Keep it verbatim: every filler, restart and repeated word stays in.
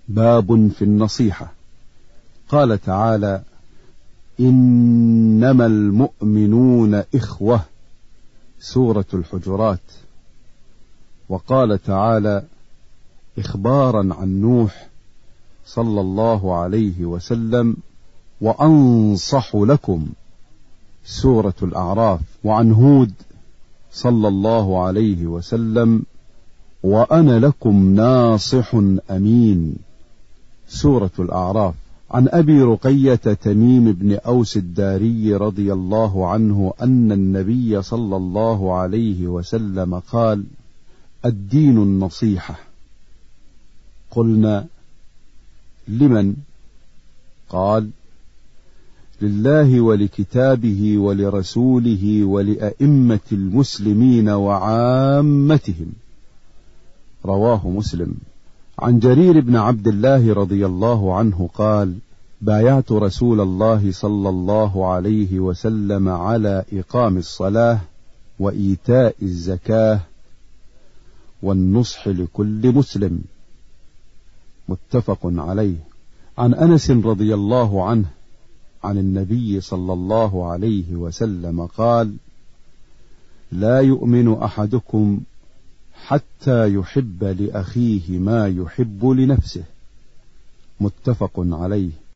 باب في النصيحة. قال تعالى: إنما المؤمنون إخوة، سورة الحجرات. وقال تعالى إخبارا عن نوح صلى الله عليه وسلم: وأنصح لكم، سورة الأعراف. وعن هود صلى الله عليه وسلم: وأنا لكم ناصح أمين، سورة الأعراف. عن أبي رقية تميم بن أوس الداري رضي الله عنه أن النبي صلى الله عليه وسلم قال: الدين النصيحة. قلنا: لمن؟ قال: لله ولكتابه ولرسوله ولأئمة المسلمين وعامتهم، رواه مسلم. عن جرير بن عبد الله رضي الله عنه قال: بايعت رسول الله صلى الله عليه وسلم على إقام الصلاة وإيتاء الزكاة والنصح لكل مسلم، متفق عليه. عن أنس رضي الله عنه عن النبي صلى الله عليه وسلم قال: لا يؤمن أحدكم حتى يحب لأخيه ما يحب لنفسه، متفق عليه.